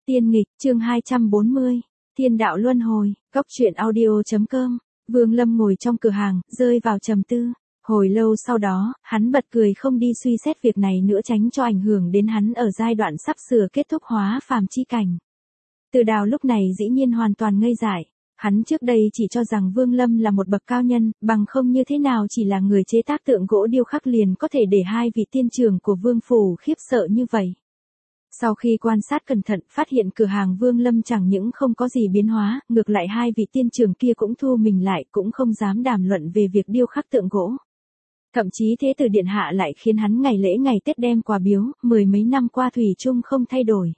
Tiên nghịch, chương 240, Thiên đạo luân hồi, Cốc truyện audio.com. Vương Lâm ngồi trong cửa hàng, rơi vào trầm tư. Hồi lâu sau đó, hắn bật cười không đi suy xét việc này nữa tránh cho ảnh hưởng đến hắn ở giai đoạn sắp sửa kết thúc hóa phàm chi cảnh. Từ Đào lúc này dĩ nhiên hoàn toàn ngây dại. Hắn trước đây chỉ cho rằng Vương Lâm là một bậc cao nhân, bằng không như thế nào chỉ là người chế tác tượng gỗ điêu khắc liền có thể để hai vị tiên trưởng của Vương Phủ khiếp sợ như vậy. Sau khi quan sát cẩn thận, phát hiện cửa hàng Vương Lâm chẳng những không có gì biến hóa, ngược lại hai vị tiên trưởng kia cũng thu mình lại, cũng không dám đàm luận về việc điêu khắc tượng gỗ. Thậm chí Thế Tử Điện Hạ lại khiến hắn ngày lễ ngày Tết đem quà biếu, mười mấy năm qua thủy chung không thay đổi.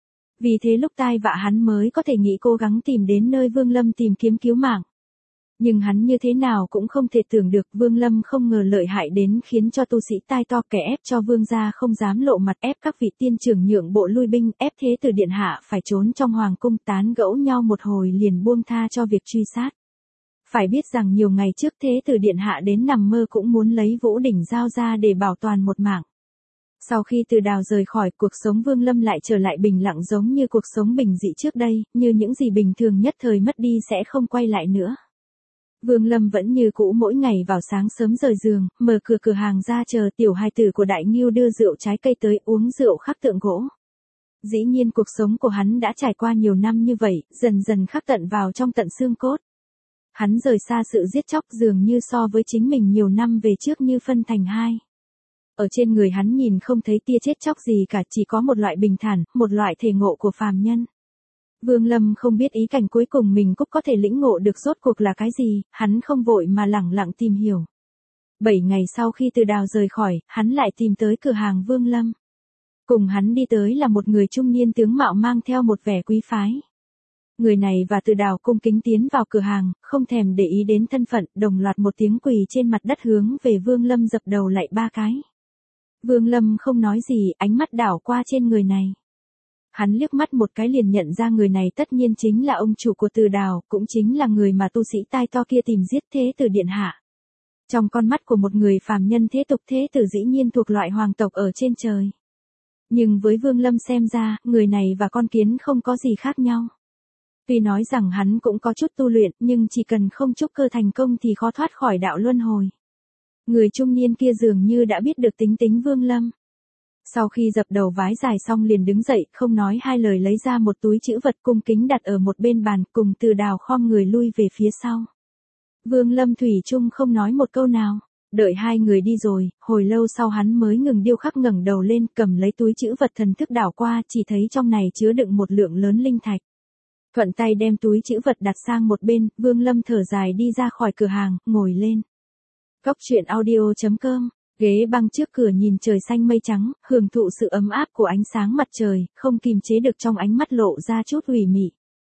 Vì thế lúc tai vạ hắn mới có thể nghĩ cố gắng tìm đến nơi Vương Lâm tìm kiếm cứu mạng. Nhưng hắn như thế nào cũng không thể tưởng được Vương Lâm không ngờ lợi hại đến khiến cho tu sĩ tai to kẻ ép cho Vương gia không dám lộ mặt, ép các vị tiên trưởng nhượng bộ lui binh, ép Thế Tử Điện Hạ phải trốn trong hoàng cung tán gẫu nhau một hồi liền buông tha cho việc truy sát. Phải biết rằng nhiều ngày trước Thế Tử Điện Hạ đến nằm mơ cũng muốn lấy Vũ Đỉnh giao ra để bảo toàn một mạng. Sau khi Từ Đào rời khỏi, cuộc sống Vương Lâm lại trở lại bình lặng giống như cuộc sống bình dị trước đây, như những gì bình thường nhất thời mất đi sẽ không quay lại nữa. Vương Lâm vẫn như cũ mỗi ngày vào sáng sớm rời giường, mở cửa hàng ra chờ tiểu hài tử của Đại Ngưu đưa rượu trái cây tới uống rượu khắc tượng gỗ. Dĩ nhiên cuộc sống của hắn đã trải qua nhiều năm như vậy, dần dần khắc tận vào trong tận xương cốt. Hắn rời xa sự giết chóc dường như so với chính mình nhiều năm về trước như phân thành hai. Ở trên người hắn nhìn không thấy tia chết chóc gì cả, chỉ có một loại bình thản, một loại thể ngộ của phàm nhân. Vương Lâm không biết ý cảnh cuối cùng mình cũng có thể lĩnh ngộ được rốt cuộc là cái gì, hắn không vội mà lẳng lặng tìm hiểu. 7 ngày sau khi Từ Đào rời khỏi, hắn lại tìm tới cửa hàng Vương Lâm. Cùng hắn đi tới là một người trung niên tướng mạo mang theo một vẻ quý phái. Người này và Từ Đào cung kính tiến vào cửa hàng, không thèm để ý đến thân phận, đồng loạt một tiếng quỳ trên mặt đất hướng về Vương Lâm dập đầu lạy 3 cái. Vương Lâm không nói gì, ánh mắt đảo qua trên người này. Hắn liếc mắt một cái liền nhận ra người này tất nhiên chính là ông chủ của Từ Đào, cũng chính là người mà tu sĩ tai to kia tìm giết Thế Tử Điện Hạ. Trong con mắt của một người phàm nhân thế tục, Thế Tử dĩ nhiên thuộc loại hoàng tộc ở trên trời. Nhưng với Vương Lâm xem ra, người này và con kiến không có gì khác nhau. Tuy nói rằng hắn cũng có chút tu luyện, nhưng chỉ cần không trúc cơ thành công thì khó thoát khỏi đạo luân hồi. Người trung niên kia dường như đã biết được tính Vương Lâm. Sau khi dập đầu vái dài xong liền đứng dậy, không nói hai lời lấy ra một túi trữ vật cung kính đặt ở một bên bàn, cùng Từ Đào khom người lui về phía sau. Vương Lâm thủy chung không nói một câu nào, đợi hai người đi rồi, hồi lâu sau hắn mới ngừng điêu khắc, ngẩng đầu lên, cầm lấy túi trữ vật thần thức đảo qua, chỉ thấy trong này chứa đựng một lượng lớn linh thạch. Thuận tay đem túi trữ vật đặt sang một bên, Vương Lâm thở dài đi ra khỏi cửa hàng, ngồi lên. Cốc truyện audio.com. Ghế băng trước cửa nhìn trời xanh mây trắng, hưởng thụ sự ấm áp của ánh sáng mặt trời, không kìm chế được trong ánh mắt lộ ra chút ủy mị.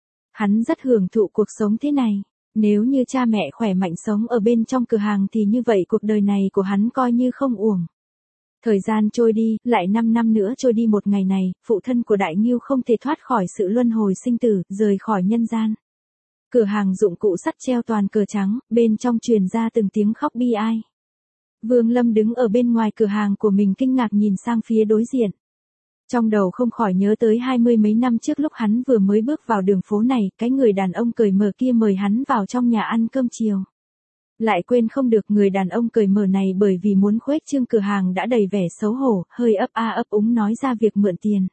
Hắn rất hưởng thụ cuộc sống thế này. Nếu như cha mẹ khỏe mạnh sống ở bên trong cửa hàng thì như vậy cuộc đời này của hắn coi như không uổng. Thời gian trôi đi, lại 5 năm nữa trôi đi. Một ngày này, phụ thân của Đại Ngưu không thể thoát khỏi sự luân hồi sinh tử, rời khỏi nhân gian. Cửa hàng dụng cụ sắt treo toàn cờ trắng, bên trong truyền ra từng tiếng khóc bi ai. Vương Lâm đứng ở bên ngoài cửa hàng của mình kinh ngạc nhìn sang phía đối diện. Trong đầu không khỏi nhớ tới 20 mấy năm trước lúc hắn vừa mới bước vào đường phố này, cái người đàn ông cởi mở kia mời hắn vào trong nhà ăn cơm chiều. Lại quên không được người đàn ông cởi mở này bởi vì muốn khuếch trương cửa hàng đã đầy vẻ xấu hổ, hơi ấp a ấp úng nói ra việc mượn tiền.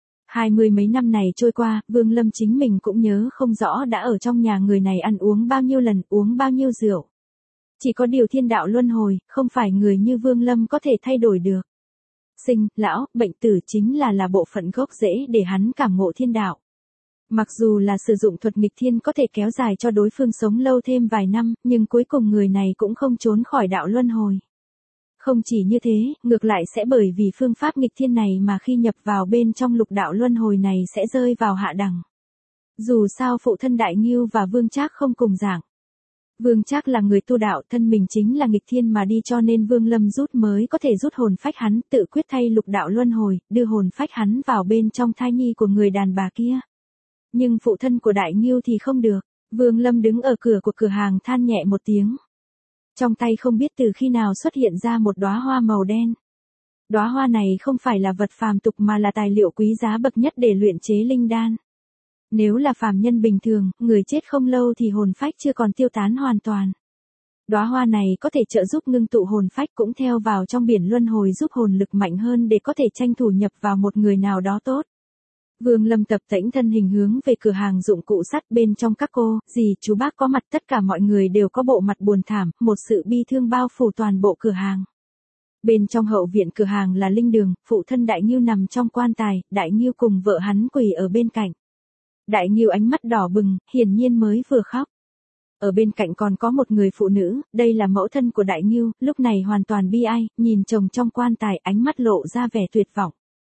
20 mấy năm này trôi qua, Vương Lâm chính mình cũng nhớ không rõ đã ở trong nhà người này ăn uống bao nhiêu lần, uống bao nhiêu rượu. Chỉ có điều thiên đạo luân hồi, không phải người như Vương Lâm có thể thay đổi được. Sinh, lão, bệnh tử chính là bộ phận gốc rễ để hắn cảm ngộ thiên đạo. Mặc dù là sử dụng thuật nghịch thiên có thể kéo dài cho đối phương sống lâu thêm vài năm, nhưng cuối cùng người này cũng không trốn khỏi đạo luân hồi. Không chỉ như thế, ngược lại sẽ bởi vì phương pháp nghịch thiên này mà khi nhập vào bên trong lục đạo luân hồi này sẽ rơi vào hạ đẳng. Dù sao phụ thân Đại Ngưu và Vương Trác không cùng dạng. Vương Trác là người tu đạo, thân mình chính là nghịch thiên mà đi, cho nên Vương Lâm rút mới có thể rút hồn phách hắn, tự quyết thay lục đạo luân hồi, đưa hồn phách hắn vào bên trong thai nhi của người đàn bà kia. Nhưng phụ thân của Đại Ngưu thì không được. Vương Lâm đứng ở cửa của cửa hàng than nhẹ một tiếng. Trong tay không biết từ khi nào xuất hiện ra một đóa hoa màu đen. Đóa hoa này không phải là vật phàm tục mà là tài liệu quý giá bậc nhất để luyện chế linh đan. Nếu là phàm nhân bình thường, người chết không lâu thì hồn phách chưa còn tiêu tán hoàn toàn. Đóa hoa này có thể trợ giúp ngưng tụ hồn phách cũng theo vào trong biển luân hồi giúp hồn lực mạnh hơn để có thể tranh thủ nhập vào một người nào đó tốt. Vương Lâm tập tễnh thân hình hướng về cửa hàng dụng cụ sắt bên trong các cô, dì chú bác có mặt tất cả mọi người đều có bộ mặt buồn thảm, một sự bi thương bao phủ toàn bộ cửa hàng. Bên trong hậu viện cửa hàng là linh đường, phụ thân Đại Ngưu nằm trong quan tài, Đại Ngưu cùng vợ hắn quỳ ở bên cạnh. Đại Ngưu ánh mắt đỏ bừng, hiển nhiên mới vừa khóc. Ở bên cạnh còn có một người phụ nữ, đây là mẫu thân của Đại Ngưu, lúc này hoàn toàn bi ai, nhìn chồng trong quan tài ánh mắt lộ ra vẻ tuyệt vọng.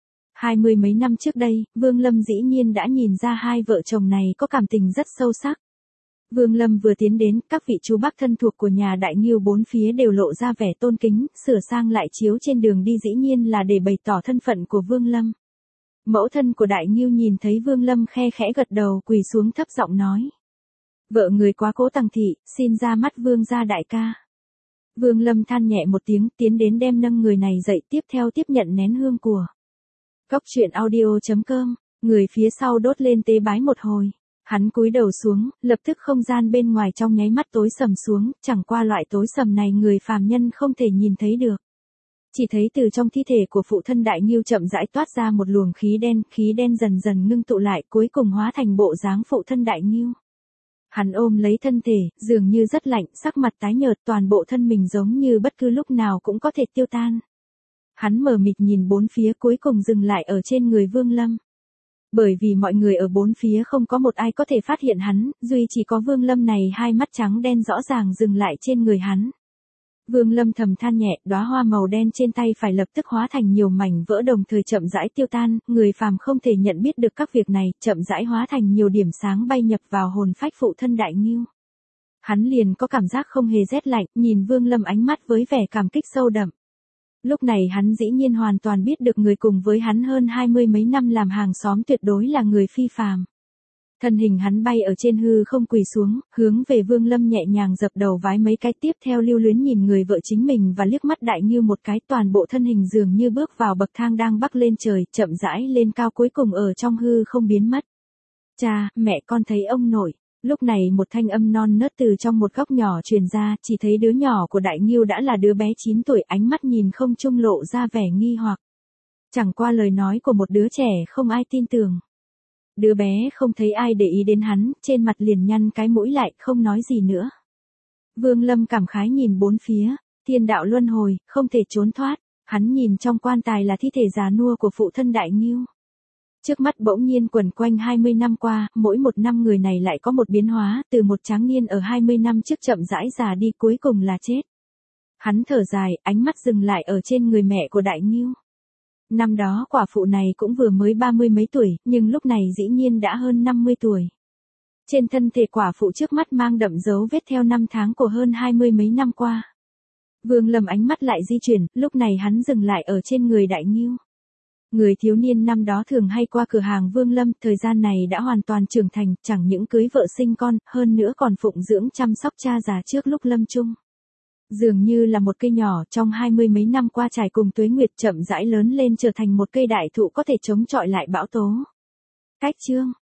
20 mấy năm trước đây, Vương Lâm dĩ nhiên đã nhìn ra hai vợ chồng này có cảm tình rất sâu sắc. Vương Lâm vừa tiến đến, các vị chú bác thân thuộc của nhà Đại Ngưu bốn phía đều lộ ra vẻ tôn kính, sửa sang lại chiếu trên đường đi dĩ nhiên là để bày tỏ thân phận của Vương Lâm. Mẫu thân của Đại Ngưu nhìn thấy Vương Lâm khe khẽ gật đầu quỳ xuống thấp giọng nói. Vợ người quá cố Tằng thị, xin ra mắt Vương gia đại ca. Vương Lâm than nhẹ một tiếng tiến đến đem nâng người này dậy tiếp theo tiếp nhận nén hương của. Cốc truyện audio.com, người phía sau đốt lên tế bái một hồi. Hắn cúi đầu xuống, lập tức không gian bên ngoài trong nháy mắt tối sầm xuống, chẳng qua loại tối sầm này người phàm nhân không thể nhìn thấy được. Chỉ thấy từ trong thi thể của phụ thân Đại Ngưu chậm rãi toát ra một luồng khí đen dần dần ngưng tụ lại cuối cùng hóa thành bộ dáng phụ thân Đại Ngưu. Hắn ôm lấy thân thể, dường như rất lạnh, sắc mặt tái nhợt toàn bộ thân mình giống như bất cứ lúc nào cũng có thể tiêu tan. Hắn mờ mịt nhìn bốn phía cuối cùng dừng lại ở trên người Vương Lâm. Bởi vì mọi người ở bốn phía không có một ai có thể phát hiện hắn, duy chỉ có Vương Lâm này hai mắt trắng đen rõ ràng dừng lại trên người hắn. Vương Lâm thầm than nhẹ, đóa hoa màu đen trên tay phải lập tức hóa thành nhiều mảnh vỡ đồng thời chậm rãi tiêu tan, người phàm không thể nhận biết được các việc này, chậm rãi hóa thành nhiều điểm sáng bay nhập vào hồn phách phụ thân Đại Ngưu. Hắn liền có cảm giác không hề rét lạnh, nhìn Vương Lâm ánh mắt với vẻ cảm kích sâu đậm. Lúc này hắn dĩ nhiên hoàn toàn biết được người cùng với hắn hơn 20 mấy năm làm hàng xóm tuyệt đối là người phi phàm. Thân hình hắn bay ở trên hư không quỳ xuống, hướng về Vương Lâm nhẹ nhàng dập đầu vái mấy cái tiếp theo lưu luyến nhìn người vợ chính mình và liếc mắt Đại Ngưu một cái toàn bộ thân hình dường như bước vào bậc thang đang bắc lên trời, chậm rãi lên cao cuối cùng ở trong hư không biến mất. Cha, mẹ con thấy ông nội. Lúc này một thanh âm non nớt từ trong một góc nhỏ truyền ra, chỉ thấy đứa nhỏ của Đại Ngưu đã là đứa bé 9 tuổi ánh mắt nhìn không trung lộ ra vẻ nghi hoặc. Chẳng qua lời nói của một đứa trẻ không ai tin tưởng. Đứa bé không thấy ai để ý đến hắn, trên mặt liền nhăn cái mũi lại, không nói gì nữa. Vương Lâm cảm khái nhìn bốn phía, thiên đạo luân hồi, không thể trốn thoát, hắn nhìn trong quan tài là thi thể già nua của phụ thân Đại Ngưu. Trước mắt bỗng nhiên quẩn quanh 20 năm qua, mỗi một năm người này lại có một biến hóa, từ một tráng niên ở 20 năm trước chậm rãi già đi cuối cùng là chết. Hắn thở dài, ánh mắt dừng lại ở trên người mẹ của Đại Ngưu. Năm đó quả phụ này cũng vừa mới 30 mấy tuổi, nhưng lúc này dĩ nhiên đã hơn 50 tuổi. Trên thân thể quả phụ trước mắt mang đậm dấu vết theo năm tháng của hơn 20 mấy năm qua. Vương Lâm ánh mắt lại di chuyển, lúc này hắn dừng lại ở trên người Đại Ngưu. Người thiếu niên năm đó thường hay qua cửa hàng Vương Lâm, thời gian này đã hoàn toàn trưởng thành, chẳng những cưới vợ sinh con, hơn nữa còn phụng dưỡng chăm sóc cha già trước lúc lâm chung. Dường như là một cây nhỏ trong 20 mấy năm qua trải cùng tuế nguyệt chậm rãi lớn lên trở thành một cây đại thụ có thể chống chọi lại bão tố. Cách chương